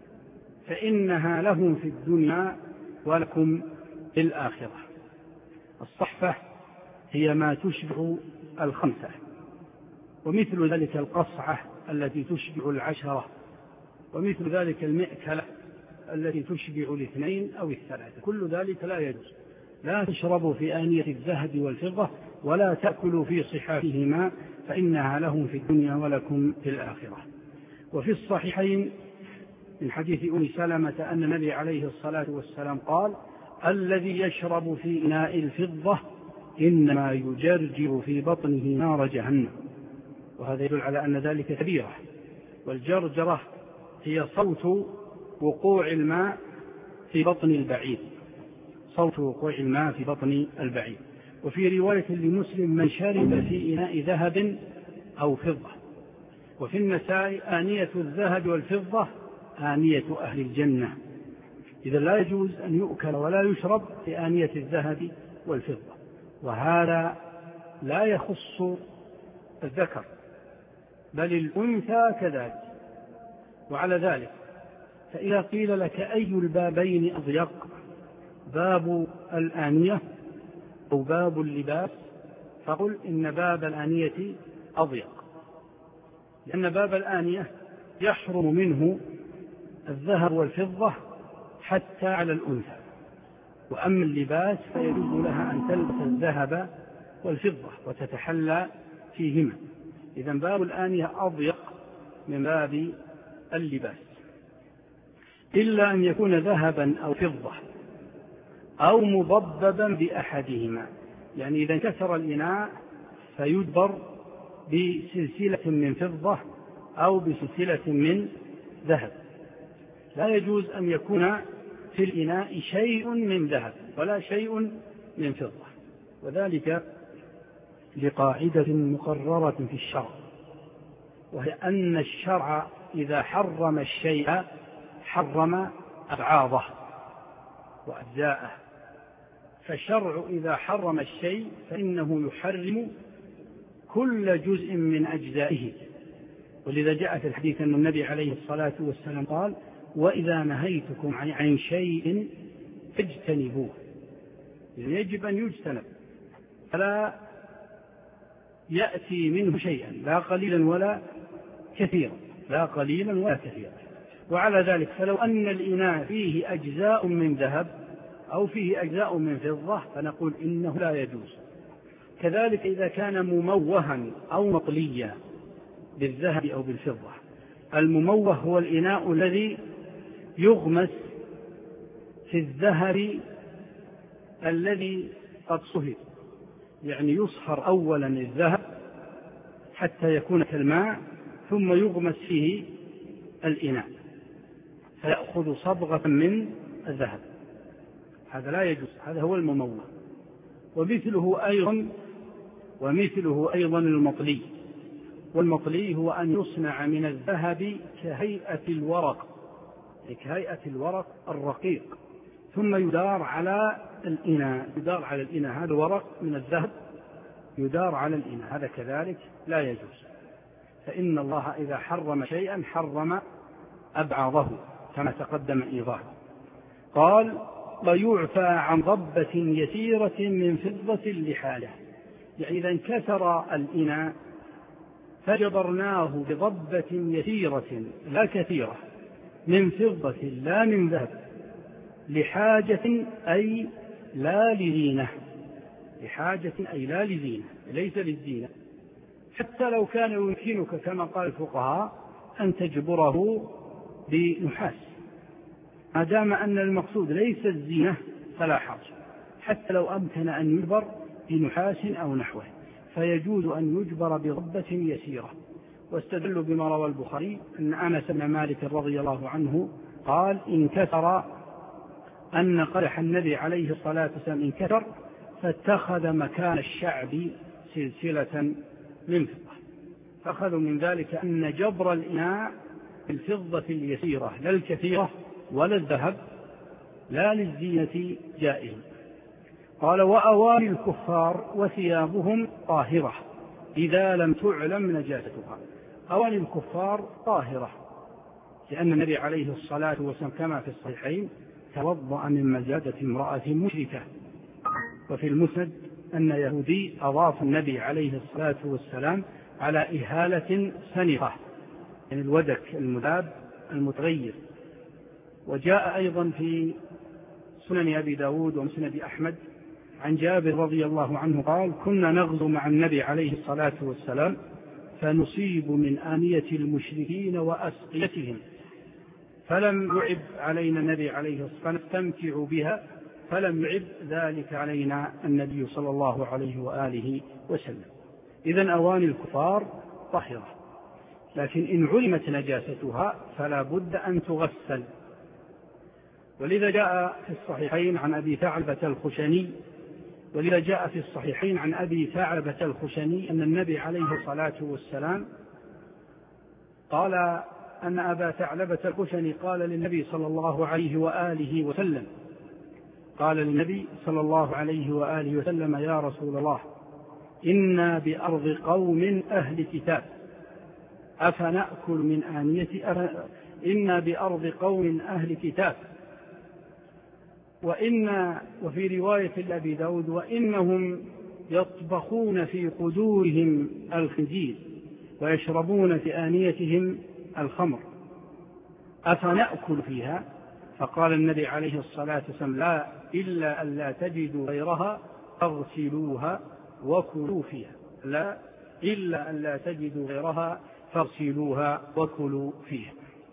فإنها لهم في الدنيا ولكم في الآخرة. الصحفة هي ما تشبع الخمسة، ومثل ذلك القصعة التي تشبع العشرة، ومثل ذلك المئكلة التي تشبع الاثنين أو الثلاثة. كل ذلك لا يجوز. لا تشربوا في آنية الذهب والفضة ولا تأكلوا في صحافهما فإنها لهم في الدنيا ولكم في الآخرة. وفي الصحيحين من حديث أم سلمة أن النبي عليه الصلاة والسلام قال: الذي يشرب في إناء الفضة إنما يجرجر في بطنه نار جهنم. وهذا يدل على أن ذلك كبيرة. والجرجرة هي صوت وقوع الماء في بطن البعير صوت وقوع الماء في بطن البعير. وفي رواية لمسلم: من شرب في إناء ذهب أو فضة. وفي النساء: آنية الذهب والفضة آنية أهل الجنة، إذا لا يجوز أن يؤكل ولا يشرب في آنية الذهب والفضة. وهذا لا يخص الذكر بل الأنثى كذلك. وعلى ذلك فإذا قيل لك أي البابين أضيق، باب الآنية أو باب اللباس، فقل إن باب الآنية أضيق، لأن باب الآنية يحرم منه الذهب والفضة حتى على الأنثى، وأما اللباس فيجوز لها أن تلبس الذهب والفضة وتتحلى فيهما. إذن باب الآنية أضيق من باب اللباس، إلا أن يكون ذهبا أو فضة أو مضببا بأحدهما، يعني إذا انكسر الإناء فيجبر بسلسلة من فضة أو بسلسلة من ذهب. لا يجوز أن يكون في الإناء شيء من ذهب ولا شيء من فضة، وذلك لقاعدة مقررة في الشرع، وهي أن الشرع إذا حرم الشيء حرم أبعاضه وأجزاءه، فالشرع إذا حرم الشيء فإنه يحرم كل جزء من أجزائه. ولذا جاء في الحديث أن النبي عليه الصلاة والسلام قال: وإذا نهيتكم عن شيء فاجتنبوه، يعني يجب أن يجتنب، فلا يأتي منه شيئا لا قليلا ولا كثيرا، لا قليلا ولا كثيرا. وعلى ذلك فلو أن الإناء فيه أجزاء من ذهب أو فيه أجزاء من فضة فنقول إنه لا يجوز. كذلك إذا كان مموها أو مطليا بالذهب أو بالفضة. المموه هو الإناء الذي يغمس في الذهب الذي قد صهر، يعني يصهر أولا الذهب حتى يكون كالماء ثم يغمس فيه الإناء فيأخذ صبغة من الذهب، هذا لا يجوز، هذا هو المموه. ومثله أيضا ومثله أيضا المطلي، والمطلي هو أن يصنع من الذهب كهيئة الورق، كهيئة الورق الرقيق، ثم يدار على الإناء يدار على الإناء هذا ورق من الذهب يدار على الإناء، هذا كذلك لا يجوز. فإن الله إذا حرم شيئا حرم أبعاضه كما تقدم إيضاحه. قال: ويعفى عن ضبة يسيرة من فضة لحاله، يعني إذا انكسر الإناء فجبرناه بضبة يسيرة لا كثيرة من فضة لا من ذهب لحاجة أي لا لزينة، لحاجة أي لا لزينة ليس للزينة، حتى لو كان يمكنك كما قال الفقهاء أن تجبره بنحاس، ما دام أن المقصود ليس الزينة فلا حرج، حتى لو أمكن أن يجبر بنحاس أو نحوه فيجوز أن يجبر بضبة يسيرة. واستدلوا بما روى البخاري أن أنس بن مالك رضي الله عنه قال: انكسر أن قدح النبي عليه الصلاة والسلام انكسر فاتخذ مكان الشعب سلسلة من فضة، فأخذوا من ذلك أن جبر الإناء بالفضة اليسيرة لا الكثيرة ولا الذهب لا للزينة جائز. قال: وأواني الكفار وثيابهم طاهرة إذا لم تعلم نجاستها. أواني الكفار طاهرة لأن النبي عليه الصلاة والسلام كما في الصحيحين توضأ من مزادة امرأة مشركة. وفي المسند أن يهودي أضاف النبي عليه الصلاة والسلام على إهالة سنقة، يعني الودك المذاب المتغير. وجاء أيضا في سنن أبي داود ومسند أحمد عن جابر رضي الله عنه قال: كنا نغزو مع النبي عليه الصلاة والسلام فنصيب من آنية المشركين وأسقيتهم، فلم يعب علينا النبي عليه الصلاة والسلام نستمتع بها، فلم يعب ذلك علينا النبي صلى الله عليه وآله وسلم. إذن أواني الكفار طاهرة، لكن إن علمت نجاستها فلا بد أن تغسل. ولذا جاء في الصحيحين عن أبي ثعلبة الخشني ولذا جاء في الصحيحين عن أبي ثعلبة الخشني أن النبي عليه الصلاة والسلام قال أن أبا ثعلبة الخشني قال للنبي صلى الله عليه وآله وسلم قال للنبي صلى الله عليه وآله وسلم: يا رسول الله، إنا بأرض قوم أهل كتاب أفنأكل من آنية أف... إنا بأرض قوم أهل كتاب، وإن وفي رواية لأبي داود: وإنهم يطبخون في قدورهم الخنزير ويشربون في آنيتهم الخمر، أفنأكل فيها؟ فقال النبي عليه الصلاة والسلام: لا، إلا أن لا تجدوا غيرها فاغسلوها وكلوا فيها. لا، إلا أن لا تجدوا غيرها فاغسلوها وكلوا فيها.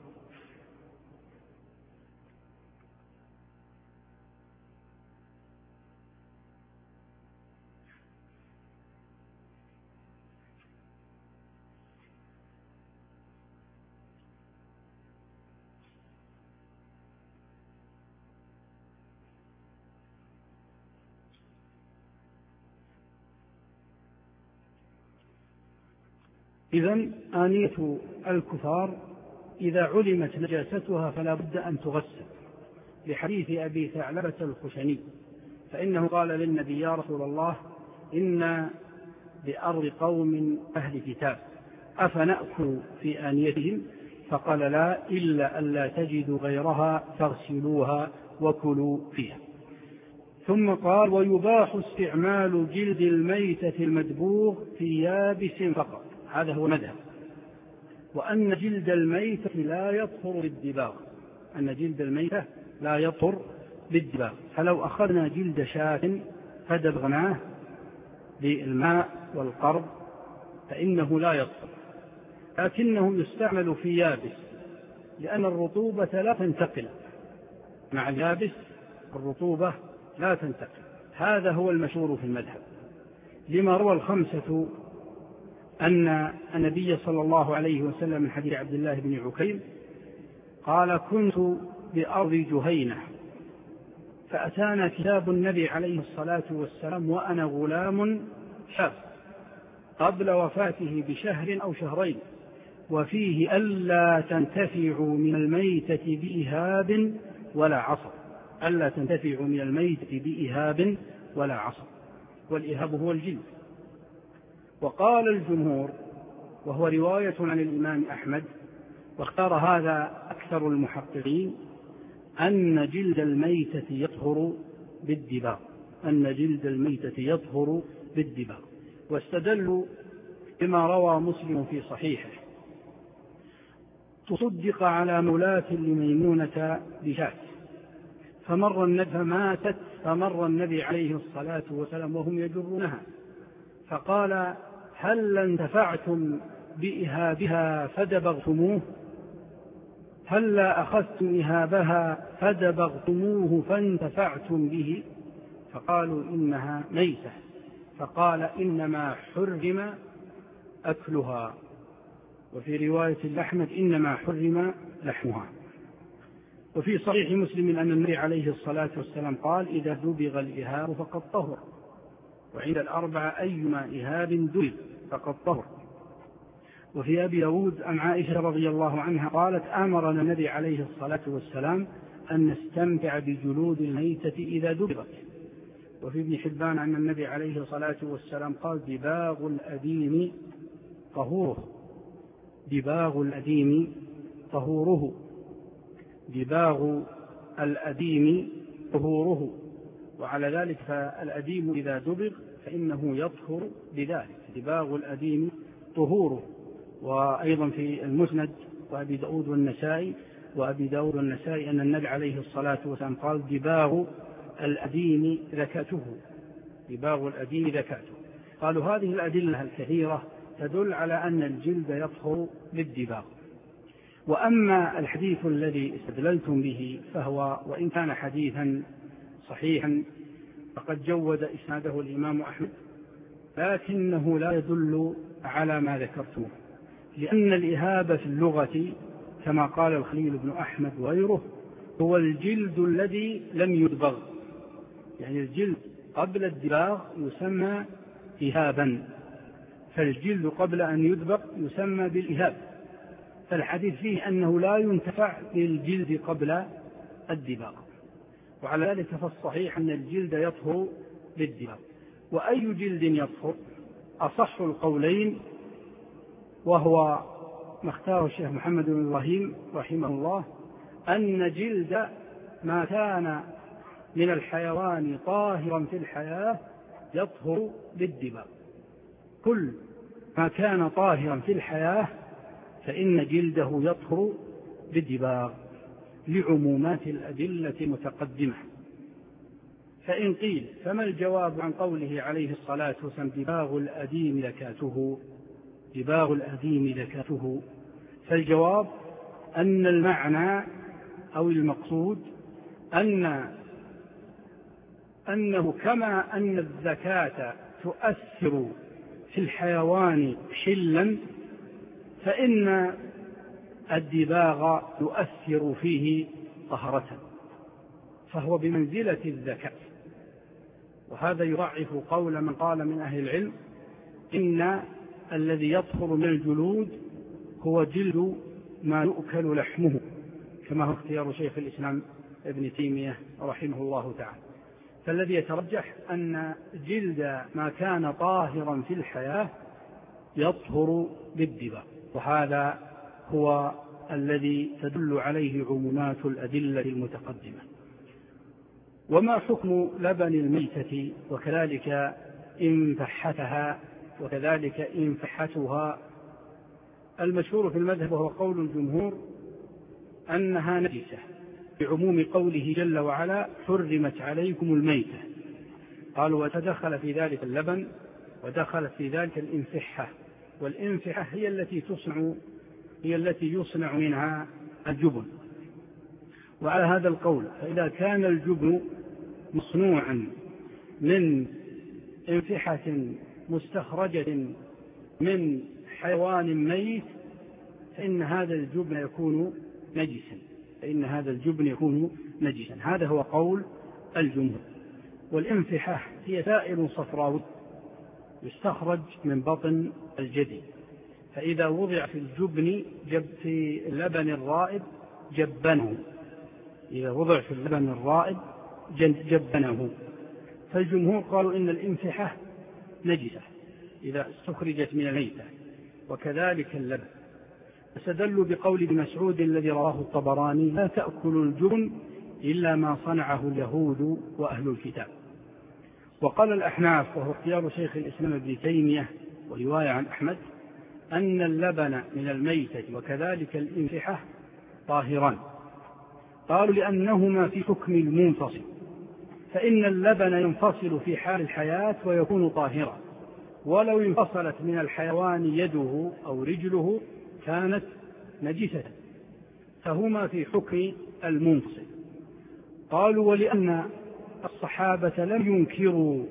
إذن آنية الكفار إذا علمت نجاستها فلا بد أن تغسل، لحديث أبي ثعلبة الخشني، فإنه قال للنبي: يا رسول الله، إن بأرض قوم أهل كتاب أفنأكل في آنيتهم؟ فقال: لا، إلا أن لا تجدوا غيرها فاغسلوها وكلوا فيها. ثم قال: ويباح استعمال جلد الميتة المدبوغ في يابس فقط. هذا هو مذهب، وأن جلد الميتة لا يطهر بالدباغ، أن جلد الميتة لا يطهر بالدباغ. فلو أخذنا جلد شاة فدبغناه بالماء والقرض فإنه لا يطهر، لكنه يستعمل في يابس، لأن الرطوبة لا تنتقل مع اليابس، الرطوبة لا تنتقل. هذا هو المشهور في المذهب، لما روى الخمسة أن النبي صلى الله عليه وسلم من حديث عبد الله بن عكيم قال: كنت بأرض جهينة فأتانا كتاب النبي عليه الصلاة والسلام وأنا غلام شاب قبل وفاته بشهر أو شهرين، وفيه ألا تنتفعوا من الميتة بإهاب ولا عصر، ألا تنتفعوا من الميتة بإهاب ولا عصر، والإهاب هو الجلد. وقال الجمهور، وهو رواية عن الإمام أحمد واختار هذا أكثر المحققين، أن جلد الميتة يطهر بالدباغ، أن جلد الميتة يطهر بالدباغ. واستدلوا بما روى مسلم في صحيحه: تصدق على مولاة لميمونة بشاة فمر النبي فماتت فمر النبي عليه الصلاة والسلام وهم يجرونها، فقال: هل انتفعتم بإهابها فدبغتموه؟ هل لا أخذتم إهابها فدبغتموه فانتفعتم به؟ فقالوا: إنها ميتة. فقال: إنما حرم أكلها. وفي رواية الأحمد: إنما حرم لحمها. وفي صحيح مسلم أن النبي عليه الصلاة والسلام قال: إذا دبغ الإهاب فقد طهر. وعند الأربعة: أيما إهاب دبغ فقد طهر. وفي أبي داود عن عائشة رضي الله عنها قالت: أمرنا النبي عليه الصلاة والسلام أن نستمتع بجلود الميتة إذا دبغت. وفي ابن حبان عن النبي عليه الصلاة والسلام قال: دباغ الأديم طهوره، دباغ الأديم طهوره، دباغ الأديم طهوره. وعلى ذلك فالأديم إذا دبغ فإنه يطهر بذلك، دباغ الأديم طهوره. وأيضا في المسند وأبي داود والنسائي وأبي داود والنسائي أن النبي عليه الصلاة والسلام قال: دباغ الأديم ذكاته، دباغ الأديم ذكاته. قالوا هذه الأدلة الكثيرة تدل على أن الجلد يطهر بالدباغ. وأما الحديث الذي استدللتم به فهو وإن كان حديثا صحيحا فقد جود إسناده الإمام أحمد، لكنه لا يدل على ما ذكرتم، لأن الإهاب في اللغة كما قال الخليل بن أحمد وغيره هو الجلد الذي لم يدبغ، يعني الجلد قبل الدباغ يسمى إهابا، فالجلد قبل أن يدبغ يسمى بالإهاب. فالحديث فيه أنه لا ينتفع بالجلد قبل الدباغ، وعلى ذلك فالصحيح أن الجلد يطهر بالدباغ. وأي جلد يطهر؟ أصح القولين، وهو ما اختاره الشيخ محمد بن إبراهيم رحمه الله، أن جلد ما كان من الحيوان طاهرا في الحياة يطهر بالدباغ. كل ما كان طاهرا في الحياة فإن جلده يطهر بالدباغ لعمومات الأدلة المتقدمة. فإن قيل فما الجواب عن قوله عليه الصلاة والسلام دباغ الأديم ذكاته، دباغ الأديم ذكاته؟ فالجواب أن المعنى أو المقصود أن أنه كما أن الزكاة تؤثر في الحيوان حلا، فإن الدباغ يؤثر فيه طهرة، فهو بمنزلة الزكاة. وهذا يضعف قول من قال من أهل العلم إن الذي يطهر من الجلود هو جلد ما يؤكل لحمه، كما هو اختيار شيخ الإسلام ابن تيمية رحمه الله تعالى. فالذي يترجح أن جلد ما كان طاهرا في الحياة يطهر بالدباغ، وهذا هو الذي تدل عليه عمومات الأدلة المتقدمة. وما حكم لبن الميتة وكذلك إنفحتها وكذلك إنفحتها؟ المشهور في المذهب وهو قول الجمهور أنها نجسة، بعموم قوله جل وعلا حرمت عليكم الميتة. قالوا وتدخل في ذلك اللبن ودخلت في ذلك الإنفحة، والإنفحة هي التي تصنع هي التي يصنع منها الجبن. وعلى هذا القول فإذا كان الجبن مصنوعا من انفحة مستخرجة من حيوان ميت فإن هذا الجبن يكون نجسا فإن هذا الجبن يكون نجسا هذا هو قول الجمهور. والانفحة هي سائل صفراوي يستخرج من بطن الجدي، فإذا وضع في الجبن جب في اللبن الرائب جبنه إذا وضع في اللبن الرائب جبنه. فالجمهور قالوا إن الانفحة نجسة إذا استخرجت من الميتة، وكذلك اللبن. استدلوا بقول ابن مسعود الذي رواه الطبراني لا تأكل الجبن إلا ما صنعه اليهود وأهل الكتاب. وقال الأحناف وهو اختيار شيخ الإسلام ابن تيمية ورواية عن أحمد أن اللبن من الميتة وكذلك الانفحة طاهران. قالوا لأنهما في حكم المنفصل، فإن اللبن ينفصل في حال الحياة ويكون طاهرا، ولو انفصلت من الحيوان يده أو رجله كانت نجسة، فهما في حكم المنفصل. قالوا ولأن الصحابة لم ينكروا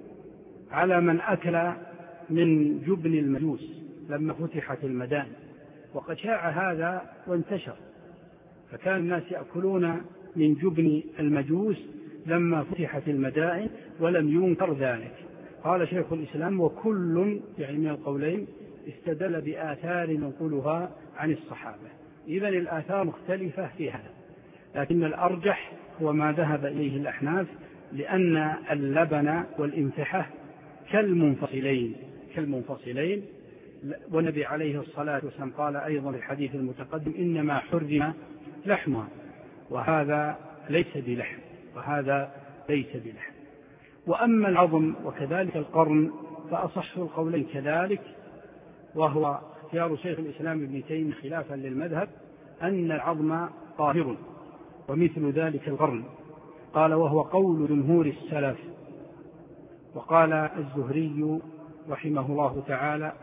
على من أكل من جبن المجوس لما فتحت المدائن، وقد شاع هذا وانتشر، فكان الناس يأكلون من جبن المجوس لما فتحت المدائن ولم ينكر ذلك. قال شيخ الإسلام وكل يعني من القولين استدل بآثار ننقلها عن الصحابة. إذن الآثار مختلفة في هذا، لكن الأرجح هو ما ذهب إليه الأحناف، لأن اللبن والانفحة كالمنفصلين كالمنفصلين والنبي عليه الصلاة والسلام قال أيضا في الحديث المتقدم إنما حرم لحمها، وهذا ليس بلحم وهذا ليس بلحم. وأما العظم وكذلك القرن فأصح القولين كذلك، وهو اختيار شيخ الإسلام ابن تيمية خلافا للمذهب أن العظم طاهر، ومثل ذلك القرن. قال وهو قول جمهور السلف. وقال الزهري رحمه الله تعالى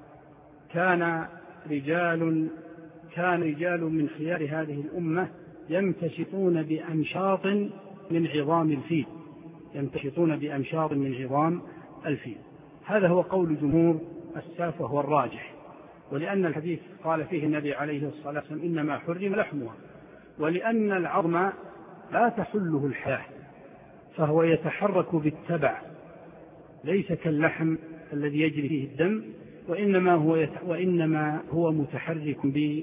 كان رجال كان رجال من خيار هذه الأمة يمتشطون بأمشاط من عظام الفيل يمتشطون بأمشاط من عظام الفيل. هذا هو قول جمهور السلف وهو الراجح، ولأن الحديث قال فيه النبي عليه الصلاة والسلام إنما حرم لحمها، ولأن العظم لا تحله الحياة فهو يتحرك بالتبع ليس كاللحم الذي يجري فيه الدم، وإنما هو, يت... وإنما هو متحرك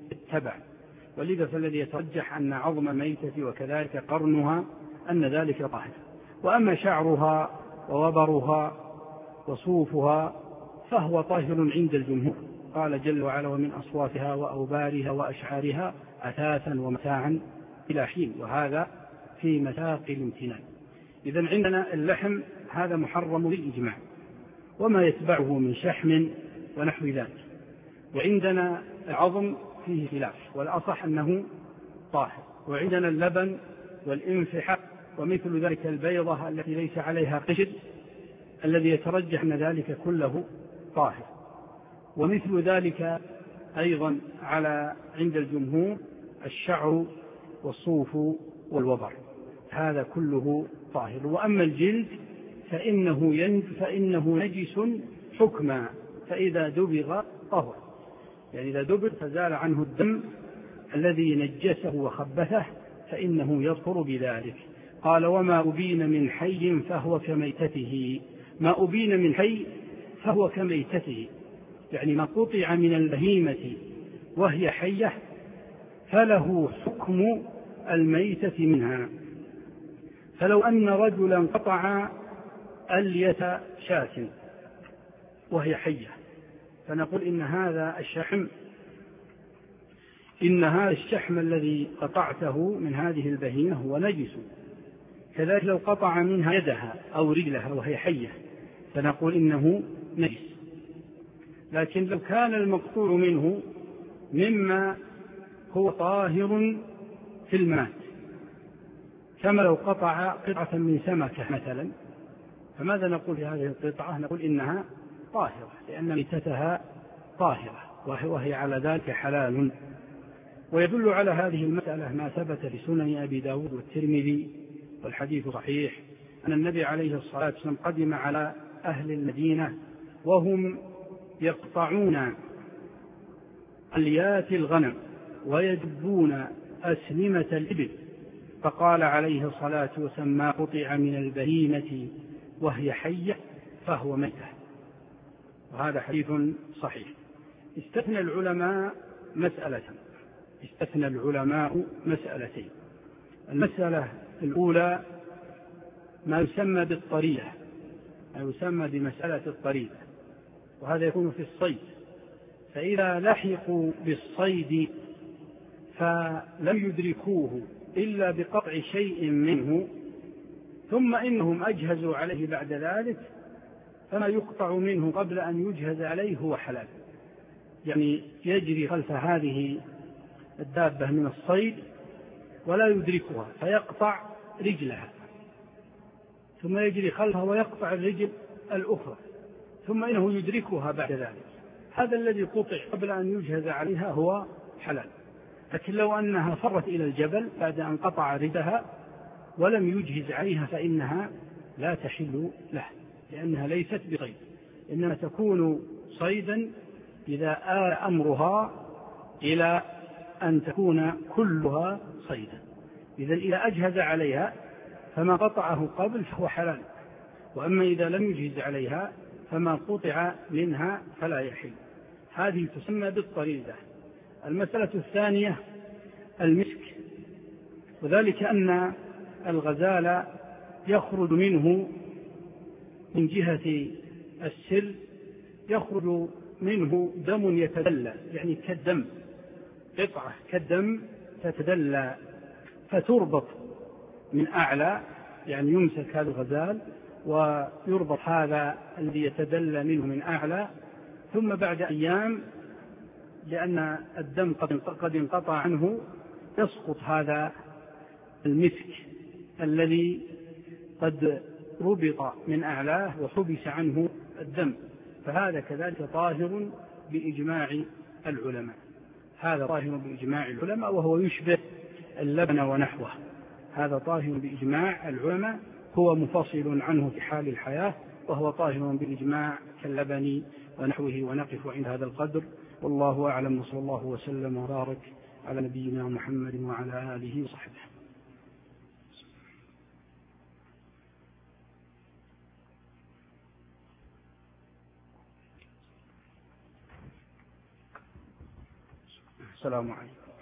التبع، ولذا فالذي يترجح أن عظم الميتة وكذلك قرنها أن ذلك طاهر. وأما شعرها ووبرها وصوفها فهو طاهر عند الجمهور، قال جل وعلا: ومن أصوافها وأوبارها وأشعارها أثاثا ومتاعا إلى حين، وهذا في مساق الامتنان. إذن عندنا اللحم هذا محرم بالإجماع، وما يتبعه من شحم ونحو ذلك. وعندنا العظم فيه خلاف، والأصح أنه طاهر. وعندنا اللبن والإنفحة ومثل ذلك البيضة التي ليس عليها قشر الذي يترجح أن ذلك كله طاهر. ومثل ذلك أيضا على عند الجمهور الشعر والصوف والوبر، هذا كله طاهر. وأما الجلد فإنه, ينج فإنه نجس حكما، فإذا دبغ طهر، يعني إذا دبغ فزال عنه الدم الذي نجسه وخبثه فإنه يطهر بذلك. قال: وما أبين من حي فهو كميتته. ما أبين من حي فهو كميتته، يعني ما قطع من البهيمة وهي حية فله حكم الميتة منها. فلو أن رجلا قطع ألية شاة وهي حية فنقول إن هذا الشحم إن هذا الشحم الذي قطعته من هذه البهيمة هو نجس. كذلك لو قطع منها يدها أو رجلها وهي حية فنقول إنه نجس. لكن لو كان المقطوع منه مما هو طاهر في الماء، كما لو قطع قطعة من سمكة مثلا، فماذا نقول في هذه القطعة؟ نقول إنها طاهرة لأن ميتتها طاهرة وهي على ذلك حلال. ويدل على هذه المسألة ما ثبت في سنن أبي داود والترمذي والحديث صحيح أن النبي عليه الصلاة والسلام قدم على أهل المدينة وهم يقطعون أليات الغنم ويجبون أسنمة الإبل، فقال عليه الصلاة والسلام: ما قطع من البهيمة وهي حية فهو ميتة. وهذا حديث صحيح. استثنى العلماء مسألة استثنى العلماء مسألتين. المسألة الأولى ما يسمى بالطرية، ما يسمى بمسألة الطرية، وهذا يكون في الصيد. فإذا لحقوا بالصيد فلم يدركوه إلا بقطع شيء منه ثم إنهم أجهزوا عليه بعد ذلك، فما يقطع منه قبل أن يجهز عليه هو حلال. يعني يجري خلف هذه الدابة من الصيد ولا يدركها فيقطع رجلها، ثم يجري خلفها ويقطع الرجل الأخرى، ثم إنه يدركها بعد ذلك. هذا الذي قطع قبل أن يجهز عليها هو حلال. لكن لو أنها فرت إلى الجبل بعد أن قطع رجلها ولم يجهز عليها فإنها لا تحل له، لأنها ليست بصيد، إنما تكون صيدا إذا آل أمرها إلى أن تكون كلها صيدا. إذا إذا أجهز عليها فما قطعه قبل فهو حلال، وأما إذا لم يجهز عليها فما قطع منها فلا يحل. هذه تسمى بالطريدة. المسألة الثانية المسك، وذلك أن الغزال يخرج منه من جهة السر يخرج منه دم يتدلى، يعني كالدم، قطعة كالدم تتدلى، فتربط من أعلى، يعني يمسك هذا الغزال ويربط هذا الذي يتدلى منه من أعلى، ثم بعد أيام لأن الدم قد انقطع عنه يسقط هذا المسك الذي قد ربط من أعلاه وحبس عنه الدم، فهذا كذلك طاهر بإجماع العلماء. هذا طاهر بإجماع العلماء وهو يشبه اللبن ونحوه، هذا طاهر بإجماع العلماء، هو مفصل عنه في حال الحياة، وهو طاهر بالإجماع كاللبن ونحوه. ونقف عند هذا القدر، والله أعلم، وصلى الله وسلم وبارك على نبينا محمد وعلى آله وصحبه. والسلام عليكم.